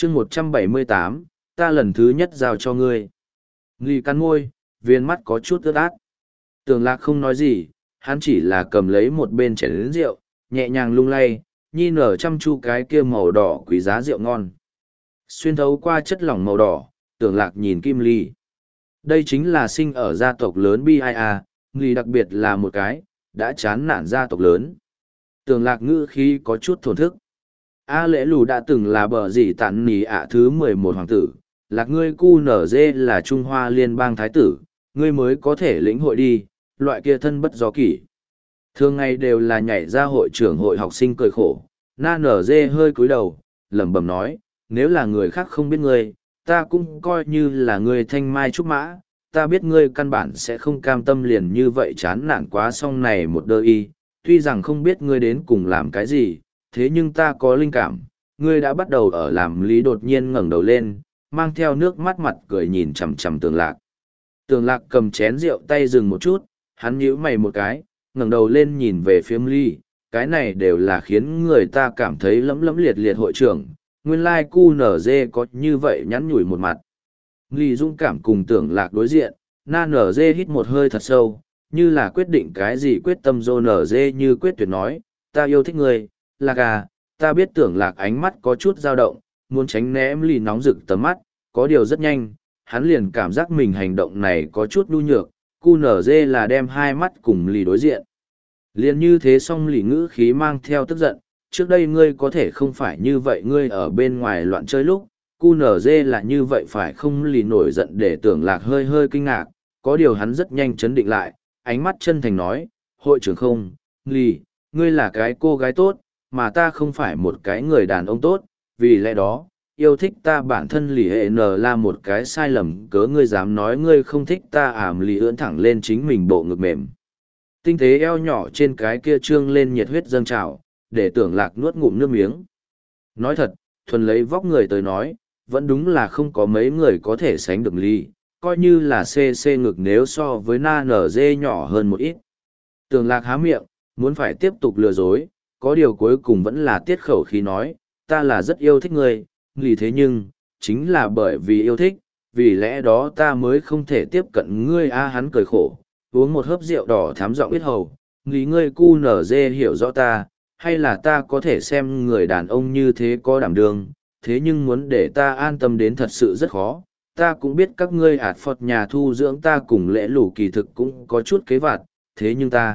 chương 178, ta lần thứ nhất giao cho ngươi. Nghi cắn môi, viên mắt có chút ướt át. Tường Lạc không nói gì, hắn chỉ là cầm lấy một bên chén lớn rượu, nhẹ nhàng lung lay, nhi nở chăm chu cái kia màu đỏ quý giá rượu ngon. Xuyên thấu qua chất lỏng màu đỏ, Tường Lạc nhìn Kim Ly. Đây chính là sinh ở gia tộc lớn BIA, Nghi đặc biệt là một cái, đã chán nản gia tộc lớn. Tường Lạc ngữ khí có chút thổn thức. A Lễ Lù đã từng là bờ gì tản nỉ ạ thứ 11 hoàng tử, Lạc ngươi cu nở dê là Trung Hoa liên bang thái tử, ngươi mới có thể lĩnh hội đi, loại kia thân bất do kỷ. Thường ngày đều là nhảy ra hội trưởng hội học sinh cười khổ, na nở dê hơi cúi đầu, lẩm bẩm nói, nếu là người khác không biết ngươi, ta cũng coi như là ngươi thanh mai trúc mã, ta biết ngươi căn bản sẽ không cam tâm liền như vậy chán nản quá xong này một đơ y, tuy rằng không biết ngươi đến cùng làm cái gì, thế nhưng ta có linh cảm, ngươi đã bắt đầu ở làm lý đột nhiên ngẩng đầu lên, mang theo nước mắt mặt cười nhìn chằm chằm Tường Lạc. Tường Lạc cầm chén rượu tay dừng một chút, hắn nhíu mày một cái, ngẩng đầu lên nhìn về phía Ly, cái này đều là khiến người ta cảm thấy lẫm liệt liệt hội trưởng, nguyên lai cu nở dê có như vậy nhắn nhủi một mặt. Ly dũng cảm cùng Tường Lạc đối diện, na nở dê hít một hơi thật sâu, như là quyết định cái gì quyết tâm dô nở dê như quyết tuyệt nói, ta yêu thích ngươi, Lạc à, ta biết Tưởng Lạc ánh mắt có chút dao động, muốn tránh né Ly nóng rực tầm mắt, có điều rất nhanh, hắn liền cảm giác mình hành động này có chút nhu nhược, cu nở dê là đem hai mắt cùng Ly đối diện. Liền như thế xong Ly ngữ khí mang theo tức giận, trước đây ngươi có thể không phải như vậy ngươi ở bên ngoài loạn chơi lúc, cu nở dê là như vậy phải không Ly nổi giận để Tưởng Lạc hơi hơi kinh ngạc, có điều hắn rất nhanh chấn định lại, ánh mắt chân thành nói, hội trưởng không, Ly, ngươi là cái cô gái tốt, mà ta không phải một cái người đàn ông tốt, vì lẽ đó, yêu thích ta bản thân lì hệ n là một cái sai lầm cớ ngươi dám nói ngươi không thích ta lì ưỡn thẳng lên chính mình bộ ngực mềm. Tinh tế eo nhỏ trên cái kia trương lên nhiệt huyết dâng trào, để Tưởng Lạc nuốt ngụm nước miếng. Nói thật, thuần lấy vóc người tới nói, vẫn đúng là không có mấy người có thể sánh được Ly, coi như là CC ngực nếu so với na nở dê nhỏ hơn một ít. Tưởng Lạc há miệng, muốn phải tiếp tục lừa dối, có điều cuối cùng vẫn là tiết khẩu khí nói, ta là rất yêu thích ngươi, Ly thế nhưng, chính là bởi vì yêu thích, vì lẽ đó ta mới không thể tiếp cận ngươi hắn cười khổ, uống một hớp rượu đỏ thám giọng biết hầu, Ly ngươi cu nở dê hiểu rõ ta, hay là ta có thể xem người đàn ông như thế có đảm đương, thế nhưng muốn để ta an tâm đến thật sự rất khó. Ta cũng biết các ngươi ạt phật nhà thu dưỡng ta cùng lễ lũ kỳ thực cũng có chút kế vặt, thế nhưng ta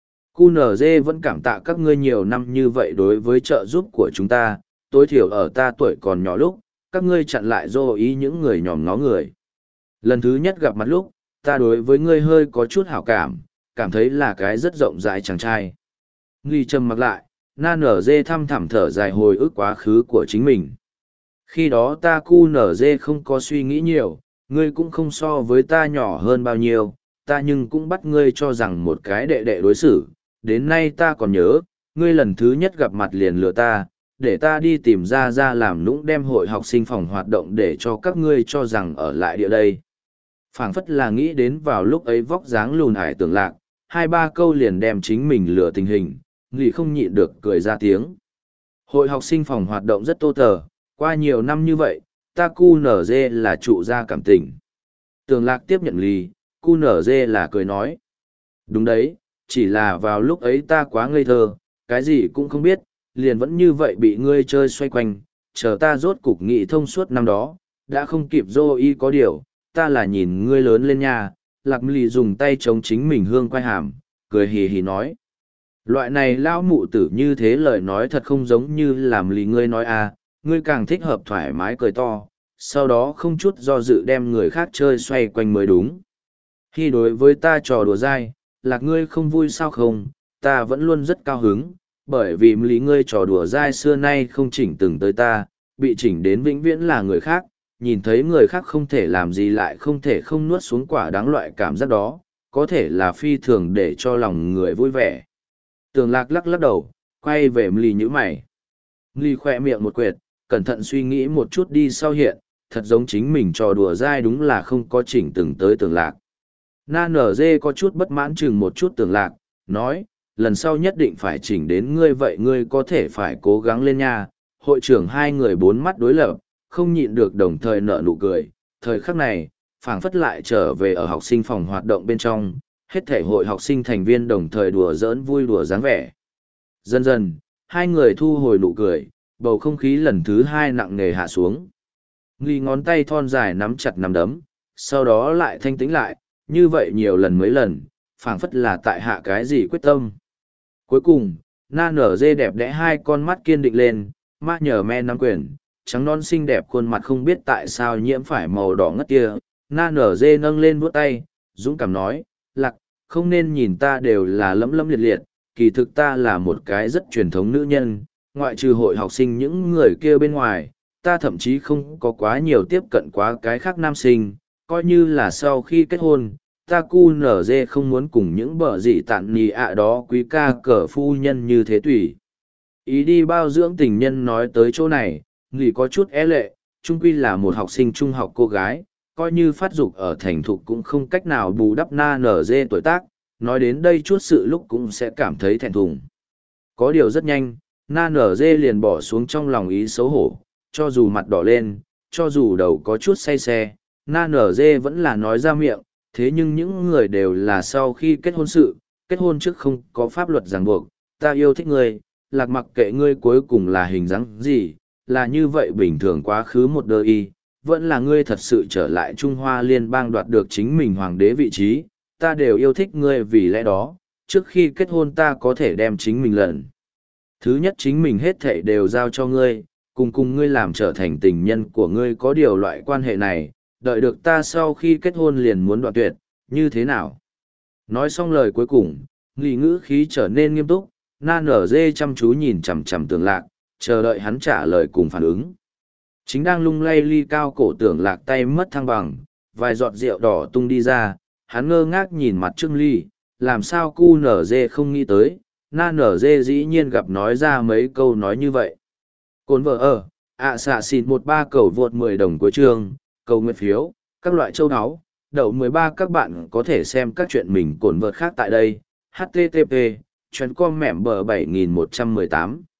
QNZ vẫn cảm tạ các ngươi nhiều năm như vậy đối với trợ giúp của chúng ta, tối thiểu ở ta tuổi còn nhỏ lúc, các ngươi chặn lại dô ý những người nhòm ngó người. Lần thứ nhất gặp mặt lúc, ta đối với ngươi hơi có chút hảo cảm, cảm thấy là cái rất rộng rãi chàng trai. Nghi trầm mặc lại, na nở dê thăm thẳm thở dài hồi ức quá khứ của chính mình. Khi đó ta QNZ không có suy nghĩ nhiều, ngươi cũng không so với ta nhỏ hơn bao nhiêu, ta nhưng cũng bắt ngươi cho rằng một cái đệ đệ đối xử. Đến nay ta còn nhớ, ngươi lần thứ nhất gặp mặt liền lừa ta, để ta đi tìm ra làm nũng đem hội học sinh phòng hoạt động để cho các ngươi cho rằng ở lại địa đây. Phảng phất là nghĩ đến vào lúc ấy vóc dáng lùn hải tưởng lạc, hai ba câu liền đem chính mình lừa tình hình, Nghị không nhịn được cười ra tiếng. Hội học sinh phòng hoạt động rất tô tờ, qua nhiều năm như vậy, ta QNZ là trụ gia cảm tình. Tưởng lạc tiếp nhận lì, QNZ là cười nói. Đúng đấy, chỉ là vào lúc ấy ta quá ngây thơ, cái gì cũng không biết, liền vẫn như vậy bị ngươi chơi xoay quanh, chờ ta rốt cục nghị thông suốt năm đó, đã không kịp dô y có điều, ta là nhìn ngươi lớn lên nha. Lạc lì dùng tay chống chính mình hương quay hàm, cười hì hì nói. Loại này lão mụ tử như thế lời nói thật không giống như làm lì ngươi nói ngươi càng thích hợp thoải mái cười to, sau đó không chút do dự đem người khác chơi xoay quanh mới đúng. Khi đối với ta trò đùa dai, Lạc ngươi không vui sao không, ta vẫn luôn rất cao hứng, bởi vì lý ngươi trò đùa dai xưa nay không chỉnh từng tới ta, bị chỉnh đến vĩnh viễn là người khác, nhìn thấy người khác không thể làm gì lại không thể không nuốt xuống quả đáng loại cảm giác đó, có thể là phi thường để cho lòng người vui vẻ. Tường lạc lắc lắc đầu, quay về Mli như mày. Mli khoe miệng một quệt, cẩn thận suy nghĩ một chút đi sau hiện, thật giống chính mình trò đùa dai đúng là không có chỉnh từng tới tường lạc. Na nở dê có chút bất mãn chừng một chút tường lạc, nói, lần sau nhất định phải chỉnh đến ngươi vậy ngươi có thể phải cố gắng lên nha. Hội trưởng hai người bốn mắt đối lập, không nhịn được đồng thời nở nụ cười. Thời khắc này, phảng phất lại trở về ở học sinh phòng hoạt động bên trong, hết thể hội học sinh thành viên đồng thời đùa giỡn vui đùa dáng vẻ. Dần dần, hai người thu hồi nụ cười, bầu không khí lần thứ hai nặng nề hạ xuống. Nghi ngón tay thon dài nắm chặt nắm đấm, sau đó lại thanh tĩnh lại, như vậy nhiều lần mấy lần, phảng phất là tại hạ cái gì quyết tâm. Cuối cùng, na nở dê đẹp đẽ hai con mắt kiên định lên, ma nhờ me nắm quyền, trắng non xinh đẹp khuôn mặt không biết tại sao nhiễm phải màu đỏ ngất kia. Na nở dê nâng lên vuốt tay, dũng cảm nói, Lạc, không nên nhìn ta đều là lấm lấm liệt liệt, kỳ thực ta là một cái rất truyền thống nữ nhân, ngoại trừ hội học sinh những người kia bên ngoài, ta thậm chí không có quá nhiều tiếp cận quá cái khác nam sinh, coi như là sau khi kết hôn, ta cu nở dê không muốn cùng những bờ dị tạn nì ạ đó quý ca cờ phu nhân như thế tùy. Ý đi bao dưỡng tình nhân nói tới chỗ này, nghỉ có chút é lệ, trung quy là một học sinh trung học cô gái, coi như phát dục ở thành thục cũng không cách nào bù đắp na nở dê tuổi tác, nói đến đây chút sự lúc cũng sẽ cảm thấy thẹn thùng. Có điều rất nhanh, na nở dê liền bỏ xuống trong lòng ý xấu hổ, cho dù mặt đỏ lên, cho dù đầu có chút say xe, na nở dê vẫn là nói ra miệng, thế nhưng những người đều là sau khi kết hôn sự, kết hôn trước không có pháp luật ràng buộc, ta yêu thích ngươi, Lạc mặc kệ ngươi cuối cùng là hình dáng gì, là như vậy bình thường quá khứ một đời y, vẫn là ngươi thật sự trở lại Trung Hoa Liên bang đoạt được chính mình hoàng đế vị trí, ta đều yêu thích ngươi vì lẽ đó, trước khi kết hôn ta có thể đem chính mình lần. Thứ nhất chính mình hết thảy đều giao cho ngươi, cùng ngươi làm trở thành tình nhân của ngươi có điều loại quan hệ này, đợi được ta sau khi kết hôn liền muốn đoạn tuyệt, như thế nào? Nói xong lời cuối cùng, nghi ngữ khí trở nên nghiêm túc, na nở dê chăm chú nhìn chằm chằm Tưởng Lạc, chờ đợi hắn trả lời cùng phản ứng. Chính đang lung lay ly cao cổ Tưởng Lạc tay mất thăng bằng, vài giọt rượu đỏ tung đi ra, hắn ngơ ngác nhìn mặt Trương Ly, làm sao cu nở dê không nghĩ tới, na nở dê dĩ nhiên gặp nói ra mấy câu nói như vậy. Cồn vợ ở, xạ xịn 13 cầu vượt 10 đồng cuối chương, cầu nguyện phiếu, các loại châu áo, đậu 13 các bạn có thể xem các chuyện mình cồn vợt khác tại đây, http, chuyến com mẻm bờ 7118.